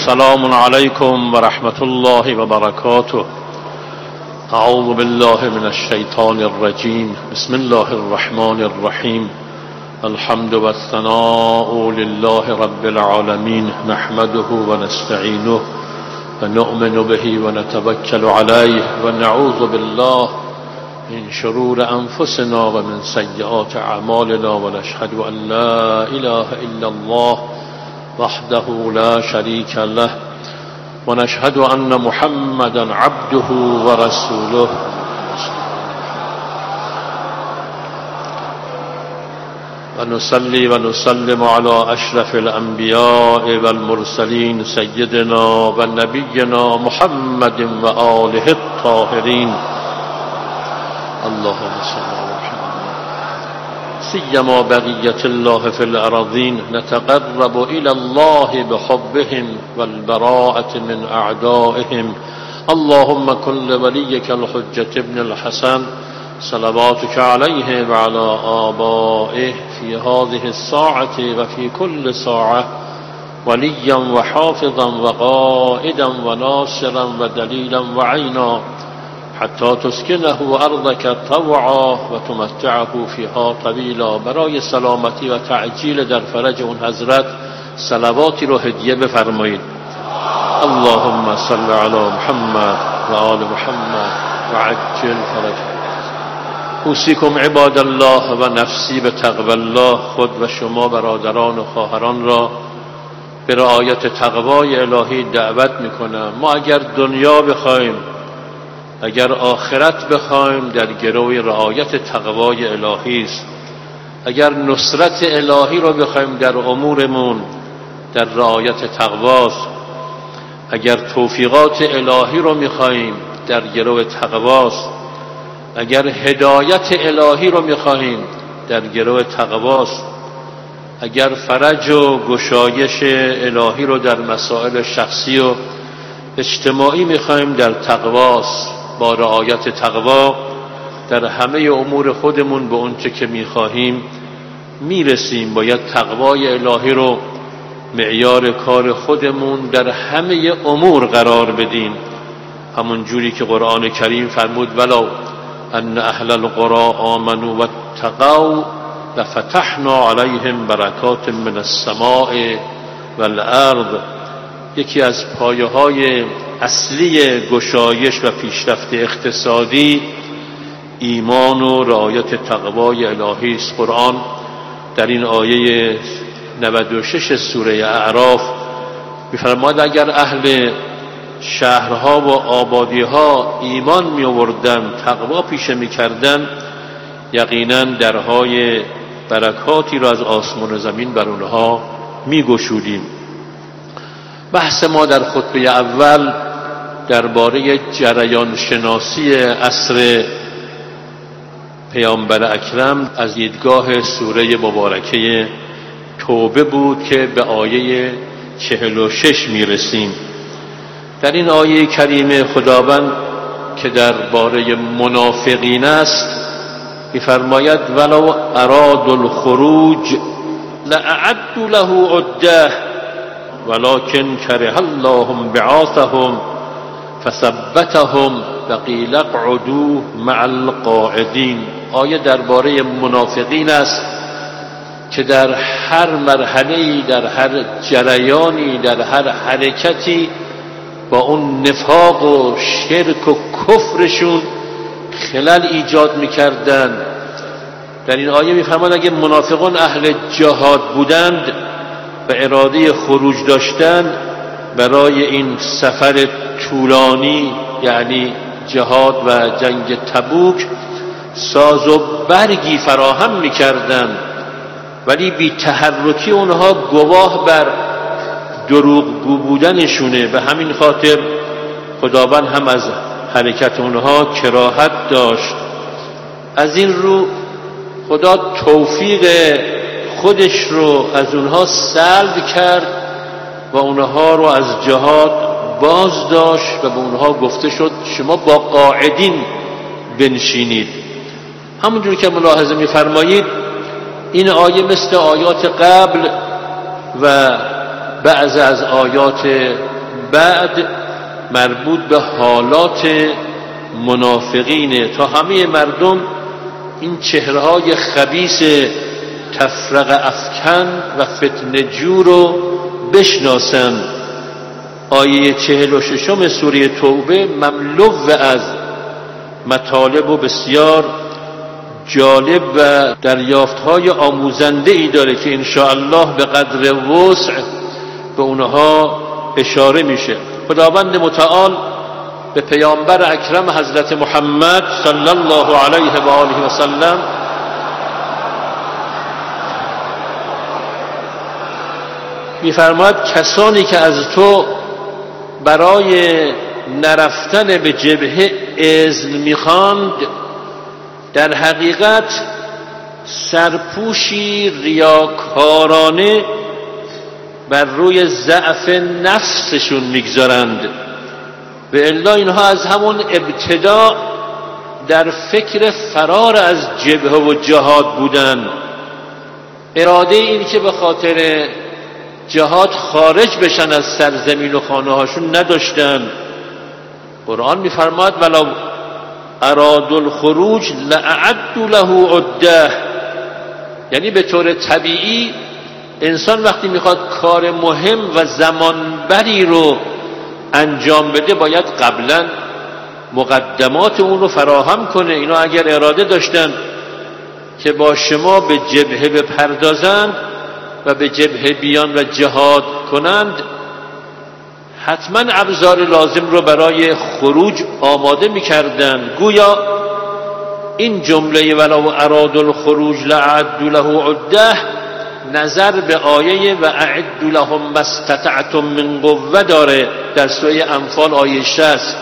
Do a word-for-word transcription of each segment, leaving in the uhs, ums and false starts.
السلام عليكم ورحمة الله وبركاته. أعوذ بالله من الشيطان الرجيم. بسم الله الرحمن الرحيم. الحمد والثناء لله رب العالمين، نحمده ونستعينه ونؤمن به ونتوكل عليه ونعوذ بالله من شرور أنفسنا ومن سيئات أعمالنا، ونشهد أن لا إله إلا الله وحده لا شريك له، ونشهد أن محمدا عبده ورسوله. ونصلي ونسلم على أشرف الأنبياء والمرسلين سيدنا ونبينا محمد وآله الطاهرين. اللهم صل على محمد. سيما بقية الله في الأراضين، نتقرب إلى الله بحبهم والبراءة من أعدائهم. اللهم كن لوليك الحجة ابن الحسن صلواتك عليه وعلى آبائه في هذه الساعة وفي كل ساعة وليا وحافظا وقائدا وناصرا ودليلا وعينا، حتى تسكنه أرضك طوعا وتمتعه فيها طویلا. برای سلامتی و تعجیل در فرج اون حضرت صلواتی رو هدیه بفرمایید. اللهم صل علی محمد و آل محمد و عجل فرجه. اوصیکم عباد الله و نفسی به تقوی الله. خود و شما برادران و خواهران را به رعایت تقوای الهی دعوت میکنم. ما اگر دنیا بخوایم، اگر آخرت بخوایم، در گروه رعایت تقوای الهی است. اگر نصرت الهی رو بخوایم در امورمون، در رعایت تقواست. اگر توفیقات الهی رو میخوایم، در گروه تقواست. اگر هدایت الهی رو میخواهیم، در گروه تقواست. اگر فرج و گشایش الهی رو در مسائل شخصی و اجتماعی میخواهیم، در تقواست. با رعایت تقوا در همه امور خودمون به اونچه که میخواهیم میرسیم. باید تقوای الهی رو معیار کار خودمون در همه امور قرار بدیم، همون جوری که قرآن کریم فرمود ولو ان اهل القرى آمنوا واتقوا لفتحنا علیهم برکات من السماء والارض. یکی از پایه های اصلی گشایش و پیشرفت اقتصادی ایمان و رعایت تقوای الهی است. قرآن در این آیه نود و شش سوره اعراف می‌فرماید اگر اهل شهرها و آبادیها ایمان می آوردن، تقوا پیشه می کردن، یقینا درهای برکاتی را از آسمان و زمین بر اونها می گشودیم. بحث ما در خطبه اول درباره جریان شناسی عصر پیامبر اکرم از دیدگاه سوره مبارکه توبه بود که به آیه چهل و شش می رسیم. در این آیه کریمه خداوند که درباره منافقین است می‌فرماید ولو ارادوا الخروج لأعدوا له عدة ولكن كره الله بعاثهم فثبتهم وقيل اقعدوا مع القاعدين. آیه درباره منافقین است که در هر مرحله‌ای، در هر جریانی، در هر حرکتی با اون نفاق و شرک و کفرشون خلل ایجاد میکردن. در این آیه میفرماید اگه منافقان اهل جهاد بودند و اراده خروج داشتند برای این سفر طولانی، یعنی جهاد و جنگ تبوک، ساز و برگی فراهم میکردند، ولی بی تحرکی اونها گواه بر دروغگو بودنشونه. به همین خاطر خداوند هم از حرکت اونها کراهت داشت. از این رو خدا توفیق خودش رو از اونها سلب کرد و اونها رو از جهاد باز داشت و به اونها گفته شد شما با قاعدین بنشینید. همونجور که ملاحظه می‌فرمایید این آیه مثل آیات قبل و بعض از آیات بعد مربوط به حالات منافقینه، تا همه مردم این چهره‌های خبیث تفرقه افکن و فتنه جو رو بشناسن. آیه چهل و ششم سوره توبه مملو از مطالب و بسیار جالب و دریافت‌های آموزنده ای داره که انشاءالله به قدر وسع به اونها اشاره میشه. خداوند متعال به پیامبر اکرم حضرت محمد صلی الله علیه و آله و سلم می‌فرماید کسانی که از تو برای نرفتن به جبهه اذن می‌خواند در حقیقت سرپوشی ریاکارانه بر روی ضعف نفسشون میگذارند. و الا اینها از همون ابتدا در فکر فرار از جبهه و جهاد بودند. اراده این که به خاطر جهاد خارج بشن از سرزمین و خانه هاشون نداشتن. قرآن میفرماد ولو ارادوا الخروج لأعدوا له عده، یعنی به طور طبیعی انسان وقتی میخواد کار مهم و زمانبری رو انجام بده باید قبلا مقدمات اون رو فراهم کنه. اینا اگر اراده داشتن که با شما به جبهه بپردازند و به جبهه بیان و جهاد کنند حتما ابزار لازم رو برای خروج آماده میکردن. گویا این جمله ولو ارادوا الخروج لأعدوا له عده نظر به آیه و اعدوا لهم ما استطعتم من قوه داره در سوره انفال آیه شصت،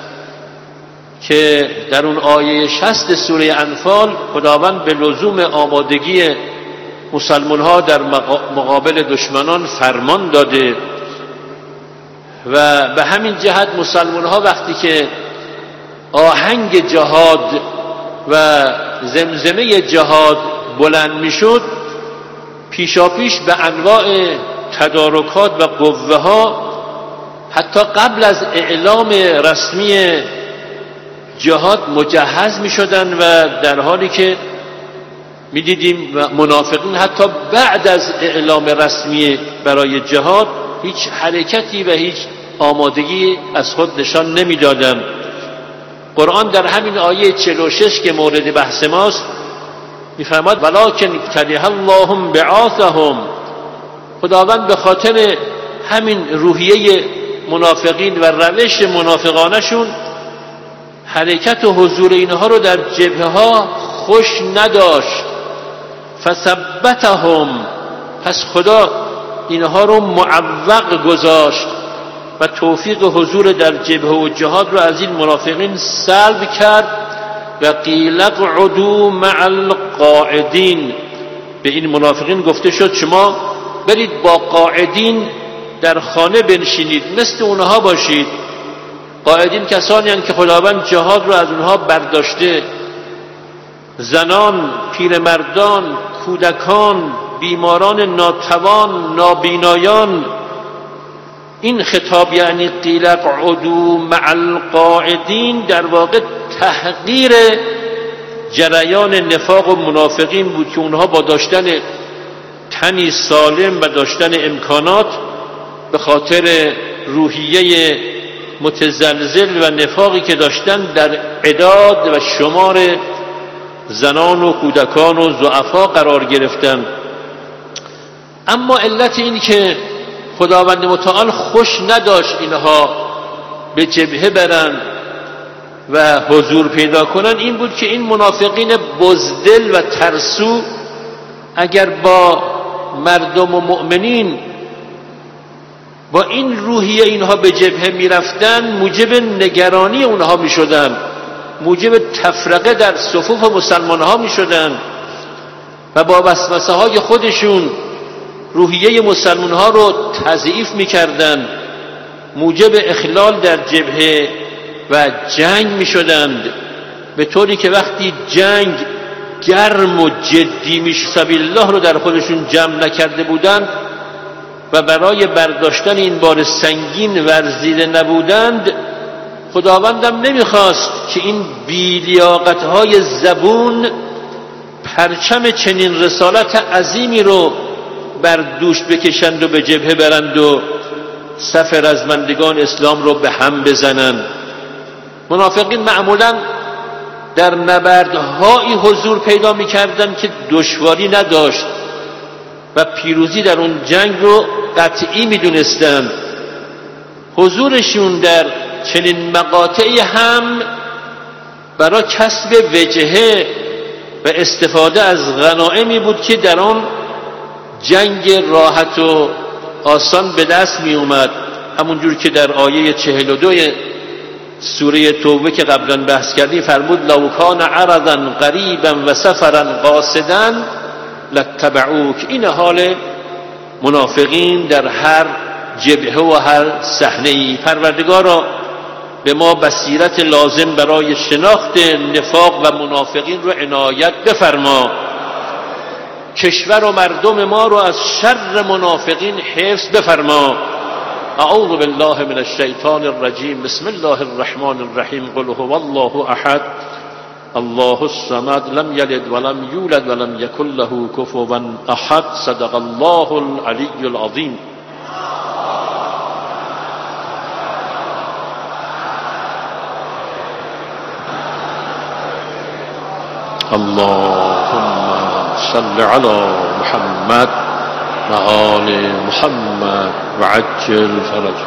که در اون آیه شصت سوره انفال خداوند به لزوم آمادگی مسلمان ها در مقابل دشمنان فرمان داده و به همین جهت مسلمان ها وقتی که آهنگ جهاد و زمزمه جهاد بلند میشد پیشاپیش به انواع تدارکات و قوه ها حتی قبل از اعلام رسمی جهاد مجهز می شدن و در حالی که می دیدیم منافقین حتی بعد از اعلام رسمی برای جهاد هیچ حرکتی و هیچ آمادگی از خود نشان نمی دادن. قرآن در همین آیه چهل و شش که مورد بحث ماست میفرماد ولکن کره الله بعاثهم، خداوند به خاطر همین روحیه منافقین و روش منافقانشون حرکت و حضور اینها رو در جبهه ها خوش نداشت. فثبتهم، پس خدا اینها رو معوق گذاشت و توفیق حضور در جبهه و جهاد رو از این منافقین سلب کرد. و قیل اقعدوا مع القاعدین، به این منافقین گفته شد شما برید با قاعدین در خانه بنشینید، مثل اونها باشید. قاعدین کسانی هستند که خداوند جهاد رو از اونها برداشته، زنان، پیرمردان، کودکان، بیماران ناتوان، نابینایان. این خطاب یعنی قیل اقعدوا مع القاعدین در واقع تحقیر جریان نفاق و منافقین بود که اونها با داشتن تنی سالم و داشتن امکانات به خاطر روحیه متزلزل و نفاقی که داشتن در عداد و شمار زنان و کودکان و ضعفا قرار گرفتن. اما علت این که خداوند متعال خوش نداشت اینها به جبهه برن و حضور پیدا کنن این بود که این منافقین بزدل و ترسو اگر با مردم و مؤمنین با این روحیه اینها به جبهه میرفتن موجب نگرانی اونها میشدن، موجب تفرقه در صفوف مسلمان ها میشدن و با وسوسه های خودشون روحیه مسلمان ها رو تضعیف میکردن، موجب اخلال در جبهه و جنگ میشدند، به طوری که وقتی جنگ گرم و جدی میشه سبیل الله رو در خودشون جمع نکرده بودند و برای برداشتن این بار سنگین ورزیده نبودند، خداوندم نمیخواست که این بی‌لیاقت‌های زبون پرچم چنین رسالت عظیمی رو بر دوش بکشند و به جبهه برند و صف رزمندگان اسلام رو به هم بزنند. منافقین معمولاً در نبردهایی حضور پیدا می‌کردند که دشواری نداشت و پیروزی در اون جنگ رو قطعی می‌دونستند. حضورشون در چنین مقاطعی هم برای کسب وجهه و استفاده از غنایمی بود که در آن جنگ راحت و آسان به دست می اومد. همونجور که در آیه چهل و دو سوره توبه که قبلا بحث کردیم فرمود لو کان عرضا قریبا و سفرا قاصدا لاتبعوک. این حال منافقین در هر جبهه و هر صحنه‌ای. پروردگارا به ما بصیرت لازم برای شناخت نفاق و منافقین رو عنایت بفرما. کشور و مردم ما رو از شر منافقین حفظ بفرما. اعوذ بالله من الشیطان الرجیم. بسم الله الرحمن الرحیم. قل هو الله احد الله الصمد لم یلد ولم یولد ولم یکن له کفوا احد. صدق الله العلی العظیم. اللهم صل على محمد و آل محمد و عجل فرج.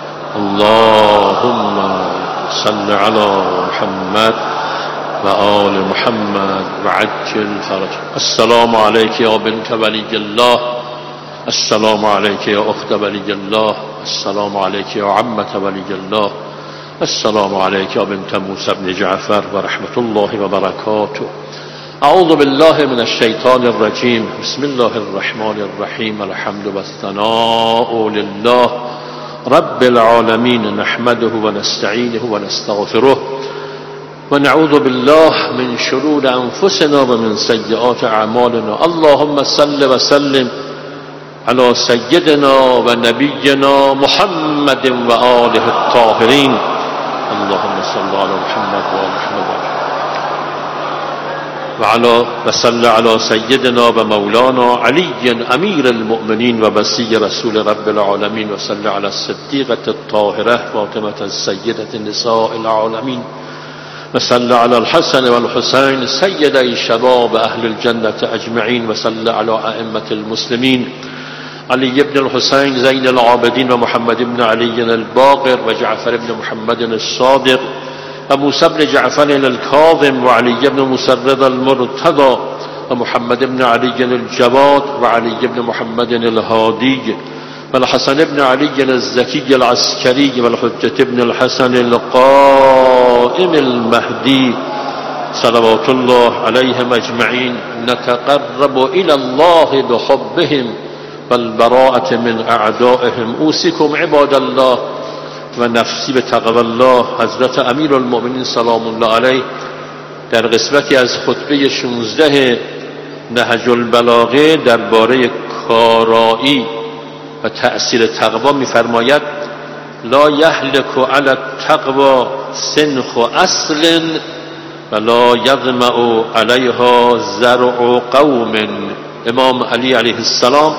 اللهم صل على محمد و آل محمد و عجل فرج. السلام عليك يا بنت ولي الله. السلام عليك يا أخت ولي الله. السلام عليك يا عمة ولي الله. السلام عليك يا بنت موسى بن جعفر ورحمة الله وبركاته. اعوذ بالله من الشیطان الرجیم. بسم الله الرحمن الرحیم. الحمد والثناء لله رب العالمین. نحمده ونستعینه ونستغفره ونعوذ بالله من شرور انفسنا ومن سیئات اعمالنا. اللهم صل وسلم على سيدنا ونبينا محمد وآله الطاهرين. اللهم صل على محمد وآل محمد وعلى وصل على سيدنا ومولانا علي أمير المؤمنين ووصي رسول رب العالمين. وصل على الصديقة الطاهرة فاطمة السيدة نساء العالمين. وصل على الحسن والحسين سيدي شباب أهل الجنة أجمعين. وصل على أئمة المسلمين علي بن الحسين زين العابدين ومحمد بن علي الباقر وجعفر بن محمد الصادق وموسى بن جعفر الكاظم وعلي بن مسرد المرتضى ومحمد بن علي الجواد وعلي بن محمد الهادي والحسن بن علي الزكي العسكري والحجة بن الحسن القائم المهدي صلوات الله عليهم أجمعين. نتقرب إلى الله بحبهم والبراءة من أعدائهم. أوصيكم عباد الله و نفسی به تقوی الله. حضرت امیر المؤمنین سلام الله علیه در قسمتی از خطبه شانزده نهج البلاغه درباره کارایی و تأثیر تقوا می‌فرماید لا یهلک علی التقوی سنخ اصل و لا یظمأ علیها زرع قوم. امام علی علیه السلام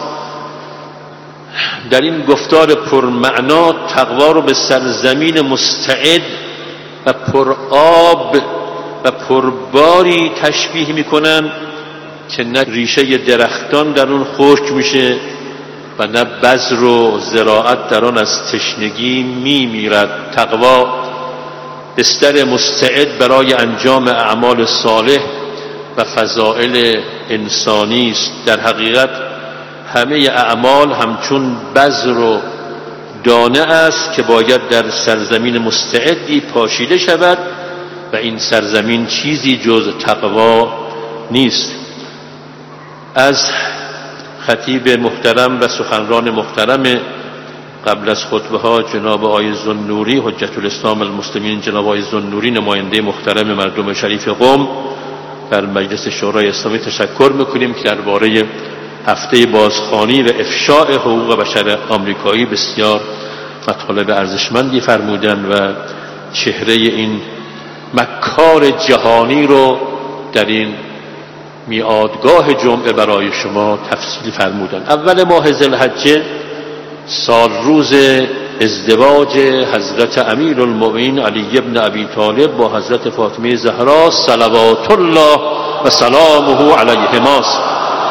در این گفتار پرمعنا تقوا رو به سرزمین مستعد و پر آب و پرباری تشبیه میکنن که نه ریشه درختان در اون خشک میشه و نه بذر و زراعت در آن از تشنگی میمیرد. تقوا بستر مستعد برای انجام اعمال صالح و فضائل انسانی است. در حقیقت همه اعمال همچون بذر و دانه است که باید در سرزمین مستعدی پاشیده شود و این سرزمین چیزی جز تقوا نیست. از خطیب محترم و سخنران محترم قبل از خطبه ها جناب آقای ذوالنوری حجت الاسلام المسلمین، جناب آقای ذوالنوری نماینده محترم مردم شریف قم در مجلس شورای اسلامی تشکر میکنیم که درباره هفته بازخوانی و افشاء حقوق بشر آمریکایی بسیار مطالب ارزشمندی فرمودن و چهره این مکار جهانی رو در این میعادگاه جمعه برای شما تفصیل فرمودن. اول ماه ذوالحجه سال روز ازدواج حضرت امیر المؤمنین علی ابن ابی طالب با حضرت فاطمه زهرا صلوات الله و سلامه علیهما است.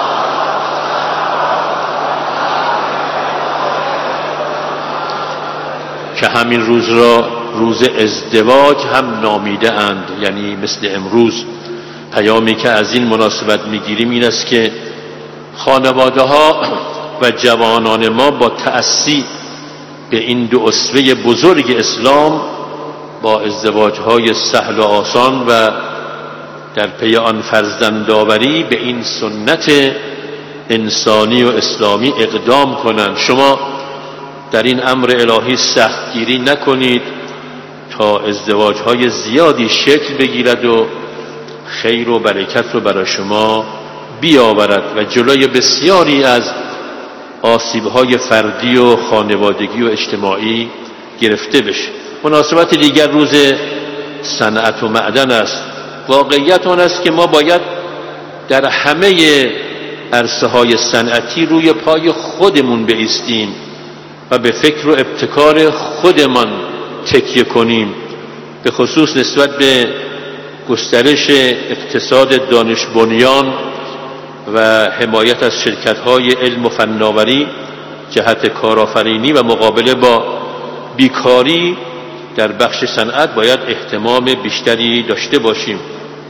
که همین روز را روز ازدواج هم نامیده اند، یعنی مثل امروز. پیامی که از این مناسبت میگیریم این است که خانواده ها و جوانان ما با تأسی به این دو اسوه بزرگ اسلام با ازدواج‌های سهل و آسان و در پی آن فرزندآوری به این سنت انسانی و اسلامی اقدام کنند. شما در این امر الهی سختگیری نکنید تا ازدواج‌های زیادی شکل بگیرد و خیر و برکت رو برای شما بیاورد و جلوی بسیاری از آسیب‌های فردی و خانوادگی و اجتماعی گرفته بشه. مناسبت دیگر روز صنعت و معدن است. واقعیت آن است که ما باید در همه عرصه‌های صنعتی روی پای خودمون بایستیم و به فکر و ابتکار خودمان تکیه کنیم، به خصوص نسبت به گسترش اقتصاد دانش بنیان و حمایت از شرکت‌های علم و فناوری جهت کارآفرینی و مقابله با بیکاری در بخش صنعت باید اهتمام بیشتری داشته باشیم.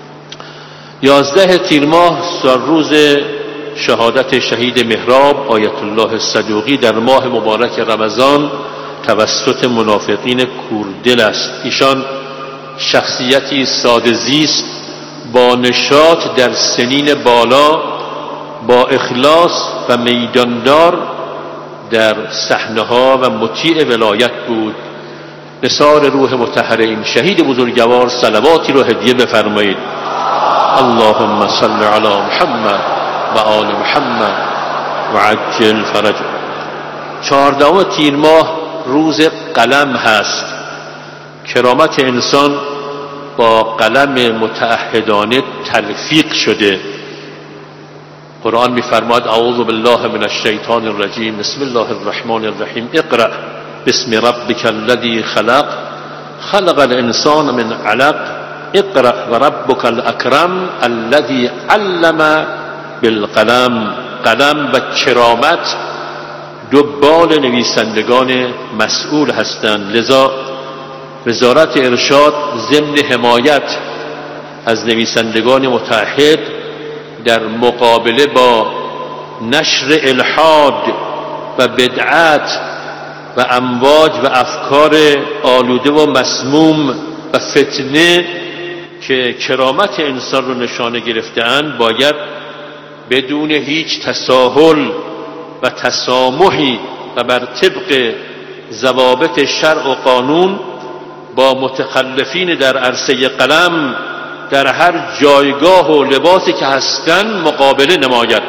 یازده تیر ماه سال روز شهادت شهید مهراب آیت الله صدوقی در ماه مبارک رمضان توسط منافقین کوردل است. ایشان شخصیتی ساده زیست با نشاط در سنین بالا، با اخلاص و میداندار در صحنه‌ها و مطیع ولایت بود. نثار روح مطهر این شهید بزرگوار صلواتی رو هدیه بفرمایید. اللهم صل علی محمد و آل محمد و عجل فرجه. چهاردهم تیر ماه روز قلم هست. کرامت انسان با قلم متعهدانه تلفیق شده. قرآن می‌فرماید اعوذ بالله من الشیطان الرجیم بسم الله الرحمن الرحیم اقرأ باسم ربک الذی خلق خلق الانسان من علق اقرأ و ربک الاکرم الذی علم بالقلم. قلم و کرامت دو بال نویسندگان مسئول هستند، لذا وزارت ارشاد ضمن حمایت از نویسندگان متعهد در مقابله با نشر الحاد و بدعت و امواج و افکار آلوده و مسموم و فتنه که کرامت انسان رو نشانه گرفته‌اند باید بدون هیچ تساهل و تسامحی و بر طبق ضوابط شرع و قانون با متخلفین در عرصه قلم در هر جایگاه و لباسی که هستند مقابله نماید.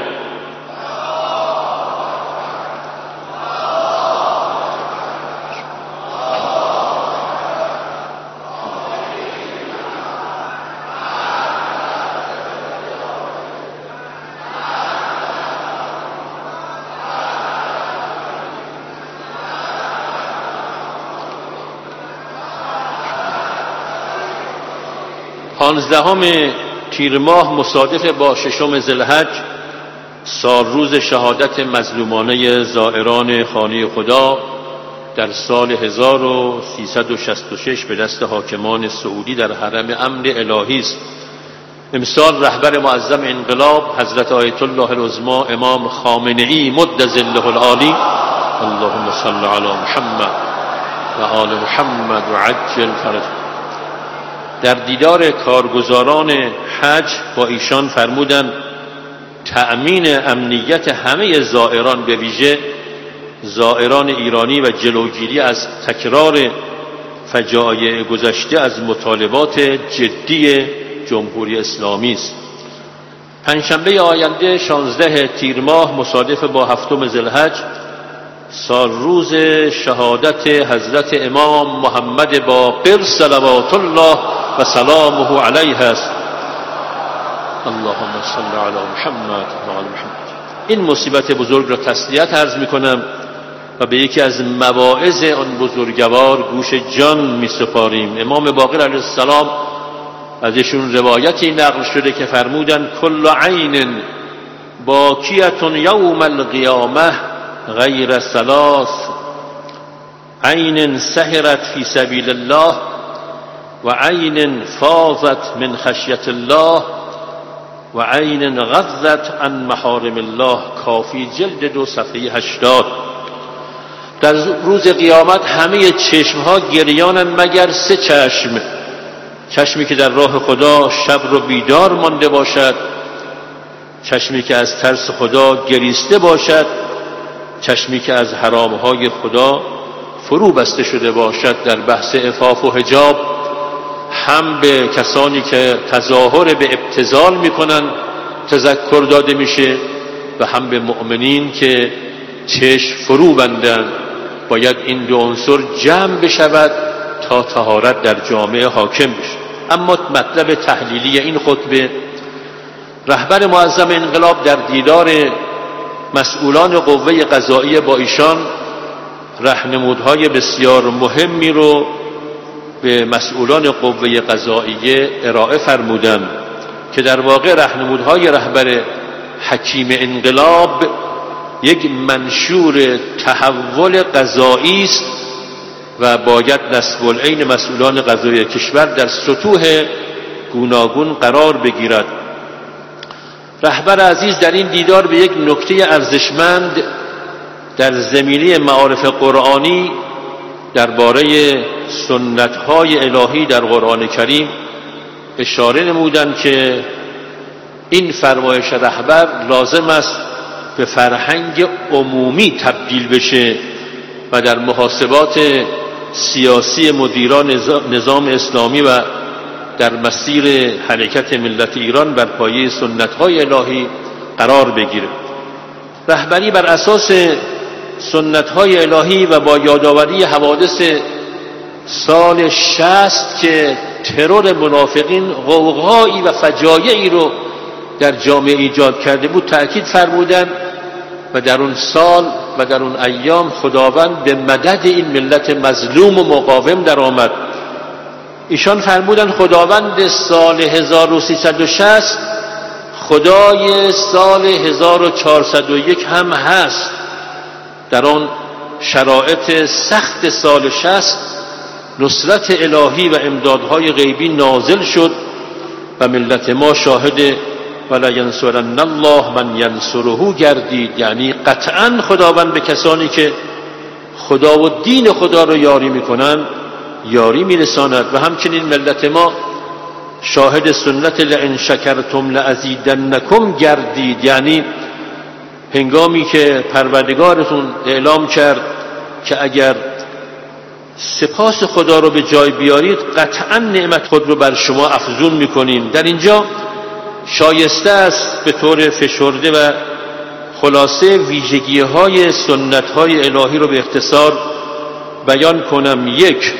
پانزدهم تیر ماه مصادف با ششم ذوالحج سال روز شهادت مظلومانه زائران خانه خدا در سال هزار و سیصد و شصت و شش به دست حاکمان سعودی در حرم امن الهی است. امسال رهبر معظم انقلاب حضرت آیت الله العظمی امام خامنه‌ای مد ظله العالی اللهم صل علی محمد و آل محمد و عجل فرجه در دیدار کارگزاران حج با ایشان فرمودند تأمین امنیت همه زائران به ویژه زائران ایرانی و جلوگیری از تکرار فجایع گذشته از مطالبات جدی جمهوری اسلامی است. پنجشنبه آینده شانزده تیر ماه مصادف با هفتم ذوالحج سال روز شهادت حضرت امام محمد باقر صلوات الله و سلامه علیه است. اللهم صل علی محمد و آل محمد. این مصیبت بزرگ را تسلیت عرض می‌کنم و به یکی از مواعظ آن بزرگوار گوش جان می‌سپاریم. امام باقر علیه السلام از ایشون روایتی نقل شده که فرمودند کل عین باکیة یوم القیامه غیر ثلاث، عین سهرت فی سبیل الله و عین فاضت من خشیت الله و عین غضت عن محارم الله. کافی جلد دو صفحه هشتاد. در روز قیامت همه چشمها گریانند مگر سه چشم: چشمی که در راه خدا شب رو بیدار مانده باشد، چشمی که از ترس خدا گریسته باشد، چشمی که از حرامهای خدا فرو بسته شده باشد. در بحث عفاف و حجاب هم به کسانی که تظاهر به ابتذال میکنن تذکر داده میشه و هم به مؤمنین که چشم فرو بندن. باید این دو عنصر جمع بشود تا طهارت در جامعه حاکم بشه. اما مطلب تحلیلی این خطبه، رهبر معظم انقلاب در دیدار مسئولان قوه قضاییه با ایشان راهنمودهای بسیار مهمی رو به مسئولان قوه قضاییه ارائه فرمودند که در واقع راهنمودهای رهبر حکیم انقلاب یک منشور تحول قضایی است و باید نصب العین مسئولان قضایی کشور در سطوح گوناگون قرار بگیرد. رهبر عزیز در این دیدار به یک نکته ارزشمند در زمینه معارف قرآنی درباره سنت‌های الهی در قرآن کریم اشاره نمودند که این فرمایش رهبر لازم است به فرهنگ عمومی تبدیل بشه و در محاسبات سیاسی مدیران نظام اسلامی و در مسیر حرکت ملت ایران بر پایه سنت‌های الهی قرار بگیره. رهبری بر اساس سنت‌های الهی و با یادآوری حوادث سال شصت که ترور منافقین غوغایی و فجایعی رو در جامعه ایجاد کرده بود تأکید فرمودند و در اون سال و در اون ایام خداوند به مدد این ملت مظلوم و مقاوم در آمد. ایشان فرمودند خداوند سال هزار و سیصد و شصت خدای سال هزار و چهارصد و یک هم هست. در آن شرایط سخت سال شصت نصرت الهی و امدادهای غیبی نازل شد و ملت ما شاهد ولا ینصرن الله من ینصره گردید. یعنی قطعا خداوند به کسانی که خدا و دین خدا رو یاری میکنن یاری میرساند. و همچنین ملت ما شاهد سنت لئن شکرتم لازیدنکم گردید. یعنی هنگامی که پروردگارتون اعلام کرد که اگر سپاس خدا رو به جای بیارید قطعا نعمت خود رو بر شما افزون میکنیم. در اینجا شایسته است به طور فشرده و خلاصه ویژگی های سنت های الهی رو به اختصار بیان کنم. یک،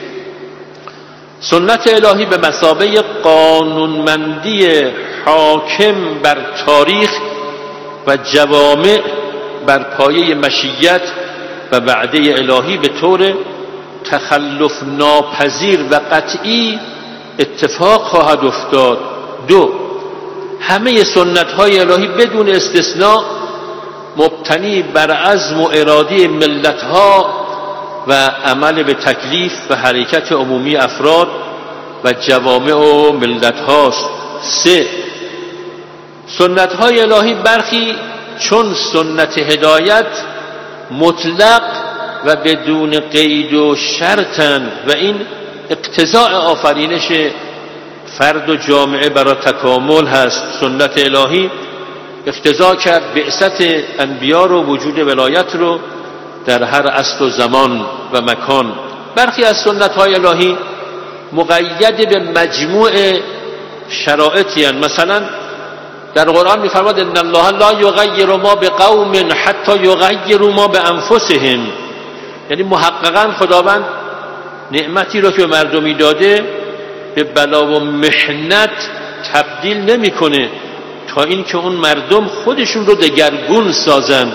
سنت الهی به مثابه قانونمندی حاکم بر تاریخ و جوامع بر پایه مشیت و وعده الهی به طور تخلف ناپذیر و قطعی اتفاق خواهد افتاد. دو، همه سنت های الهی بدون استثناء مبتنی بر عزم و اراده ملت ها و عمل به تکلیف و حرکت عمومی افراد و جوامع و ملت هاست. سه، سنت های الهی برخی چون سنت هدایت مطلق و بدون قید و شرطن و این اقتضاء آفرینش فرد و جامعه برای تکامل هست. سنت الهی اقتضا کرد بعثت انبیا رو، وجود ولایت رو در هر عصر و زمان و مکان. برخی از سنت های الهی مقید به مجموع شرایطی هستند. مثلا در قرآن می‌فرماد ان الله لا یغیر ما بقوم حتی یغیروا ما بانفسهم، یعنی محققاً خداوند نعمتی رو که به مردمی داده به بلا و محنت تبدیل نمی‌کنه تا اینکه اون مردم خودشون رو دگرگون سازن.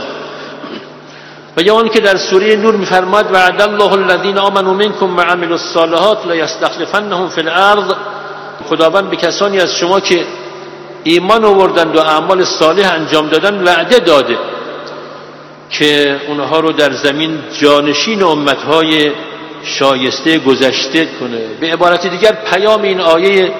و یا اون که در سوره نور می‌فرماد وعد الله الذین آمنوا منکم وعملوا الصالحات لیستخلفنهم فی الارض، خداوند به کسانی از شما که ایمان آوردند و اعمال صالح انجام دادن وعده داده که اونها رو در زمین جانشین امتهای شایسته گذشته کنه. به عبارت دیگر پیام این آیه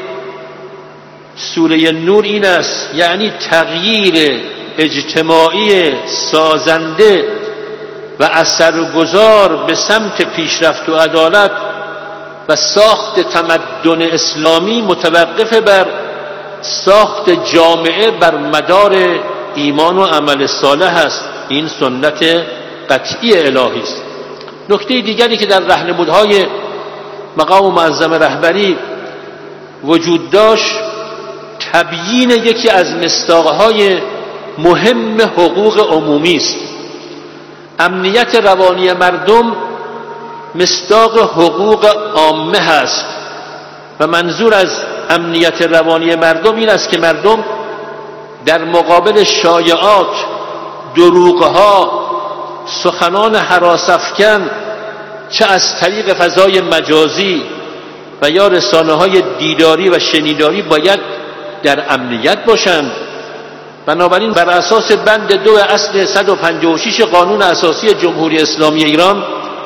سوره نور این است، یعنی تغییر اجتماعی سازنده و اثرگذار به سمت پیشرفت و عدالت و ساخت تمدن اسلامی متوقف بر ساخت جامعه بر مدار ایمان و عمل صالح است. این سنت قطعی الهی است. نکته دیگری که در راهنمودهای مقام معظم رهبری وجود داشت تبیین یکی از مصداقهای مهم حقوق عمومی است. امنیت روانی مردم مصداق حقوق عامه است و منظور از امنیت روانی مردم این است که مردم در مقابل شایعات، دروغها، سخنان هراس‌افکن چه از طریق فضای مجازی و یا رسانه‌های دیداری و شنیداری باید در امنیت باشند. بنابراین بر اساس بند دو اصل صد و پنجاه و شش قانون اساسی جمهوری اسلامی ایران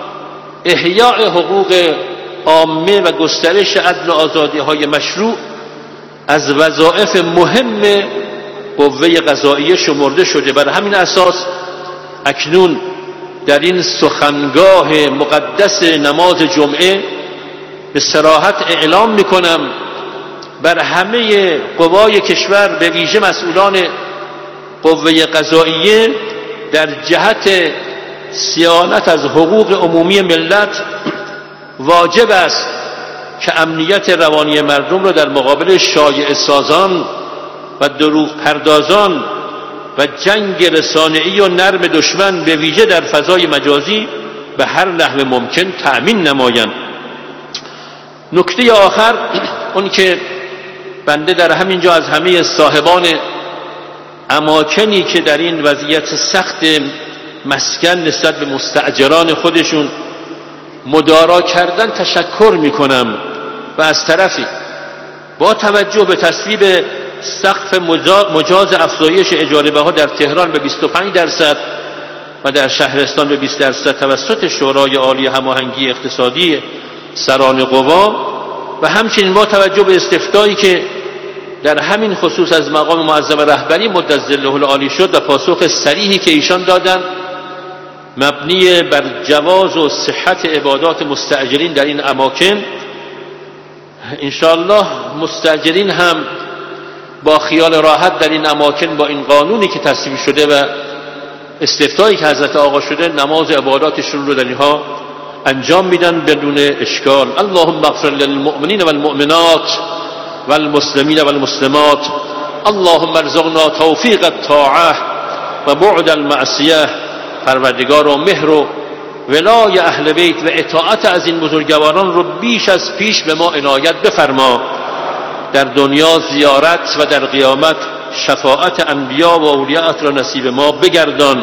احیاء حقوق عامه و گسترش عدل و آزادی‌های مشروع از وظایف مهم قوه قضاییه شمرده شده. بر همین اساس اکنون در این سخنگاه مقدس نماز جمعه به صراحت اعلام میکنم بر همه قوای کشور به ویژه مسئولان قوه قضاییه در جهت صیانت از حقوق عمومی ملت واجب است که امنیت روانی مردم را در مقابل شایعه سازان و دروغ پردازان و جنگ رسانه‌ای و نرم دشمن به ویژه در فضای مجازی به هر نحو ممکن تأمین نمایند. نکته آخر اون که بنده در همین جا از همه صاحبان اماکنی که در این وضعیت سخت مسکن نسبت به مستأجران خودشون مدارا کردن تشکر میکنم و از طرفی با توجه به تصویب سقف مجاز افزایش اجاره بها در تهران به بیست و پنج درصد و در شهرستان به بیست درصد توسط شورای عالی هماهنگی اقتصادی سران قوا و همچنین با توجه به استفتایی که در همین خصوص از مقام معظم رهبری مد ظله العالی شد و پاسخ صریحی که ایشان دادند مبنی بر جواز و صحت عبادات مستأجرین در این اماکن، انشاءالله مستأجرین هم با خیال راحت در این اماکن با این قانونی که تصویب شده و استفتایی که حضرت آقا شده نماز عباداتشون رو در اینها انجام میدن بدون اشکال. اللهم اغفر للمؤمنین والمؤمنات والمسلمین والمسلمات، اللهم ارزقنا توفیق الطاعه و بعد المعصیه. پروردگار و مهر و ولای اهل بیت و اطاعت از این بزرگواران رو بیش از پیش به ما عنایت بفرما. در دنیا زیارت و در قیامت شفاعت انبیا و اولیاءت را نصیب ما بگردان.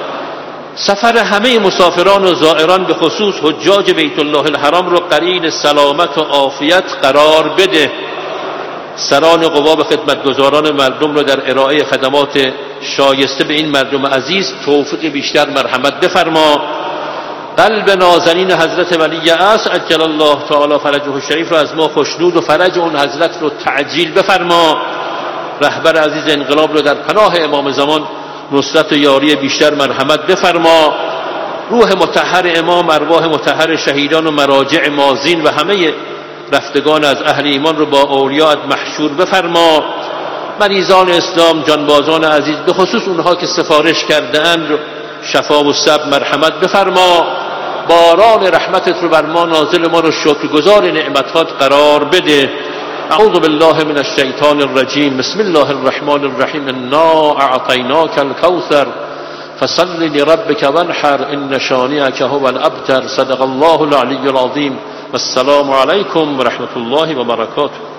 سفر همه مسافران و زائران به خصوص حجاج بیت الله الحرام رو قرین سلامت و عافیت قرار بده. سران قوا و خدمتگزاران مردم را در ارائه خدمات شایسته به این مردم عزیز توفیق بیشتر مرحمت بفرما. قلب نازنین حضرت ولی عصر عجل الله تعالی فرجه الشریف را از ما خوشنود و فرج اون حضرت رو تعجیل بفرما. رهبر عزیز انقلاب رو در پناه امام زمان نصرت و یاری بیشتر مرحمت بفرما. روح مطهر امام، ارواح مطهر شهیدان و مراجع ماضین و همه رفتگان از اهل ایمان رو با اولیاءت محشور بفرما. مریضان اسلام، جانبازان عزیز به خصوص اونها که سفارش کرده اند رو شفا و صبر مرحمت بفرما. باران رحمتت رو بر ما نازل، ما رو شکرگزار نعمتات قرار بده. اعوذ بالله من الشیطان الرجیم. بسم الله الرحمن الرحیم. انا اعطیناک الکوثر فصل لربك وانحر ان شانئك هو الابتر. صدق الله العلی العظیم. والسلام علیکم و رحمت الله و برکاته.